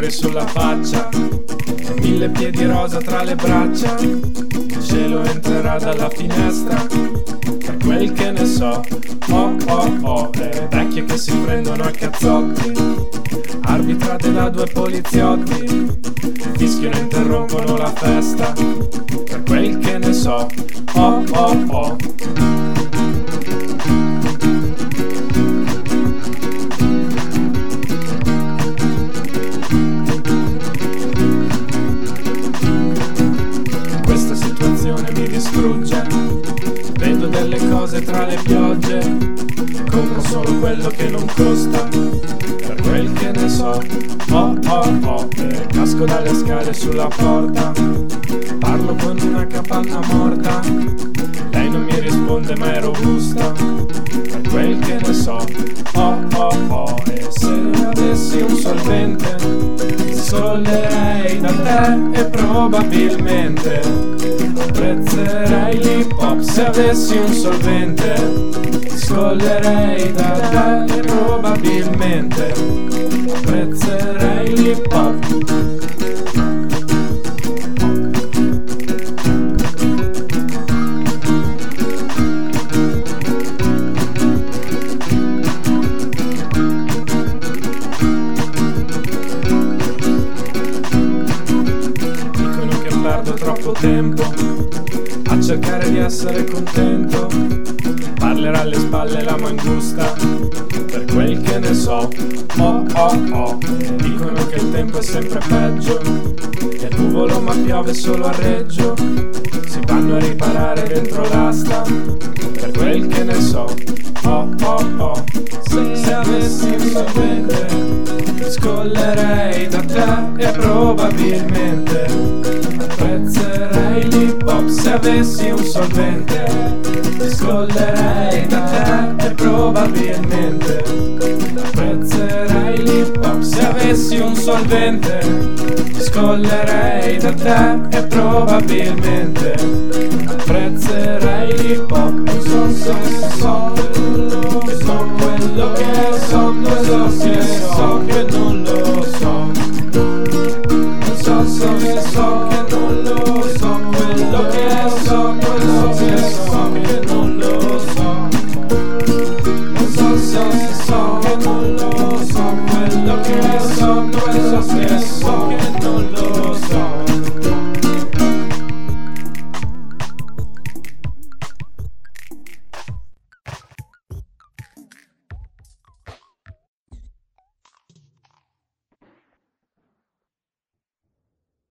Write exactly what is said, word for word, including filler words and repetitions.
fiori sulla faccia, mille piedi rosa tra le braccia. Il cielo entrerà dalla finestra, per quel che ne so. Oh oh oh, le vecchie che si prendono a cazzotti, arbitrate da due poliziotti, fischiano e interrompono la festa, per quel che ne so. Oh oh oh. Questa situazione mi distrugge, vedo delle cose tra le piogge, compro solo quello che non costa, per quel che ne so. Oh oh oh, e casco dalle scale sulla porta, parlo con una capanna morta, lei non mi risponde ma è robusta, per quel che ne so. Oh oh oh, e se avessi un solvente mi scollerei da te e probabilmente apprezzerei l'hip hop. Se avessi un solvente mi scollerei da te e probabilmente apprezzerei l'hip hop. Dicono che perdo troppo tempo a cercare di essere contento, parlerà alle spalle la mangusta, per quel che ne so. Oh oh oh, dicono che il tempo è sempre peggio, che è nuvolo ma piove solo a Reggio, si vanno a riparare dentro l'asta, per quel che ne so. Oh oh oh, se, se avessi un solvente mi scollerei da te e probabilmente apprezzerei l'hip hop. Se avessi un solvente mi scollerei da te e probabilmente apprezzerei l'hip hop. Se avessi un solvente mi scollerei da te e probabilmente apprezzerei l'hip hop. So, so, so.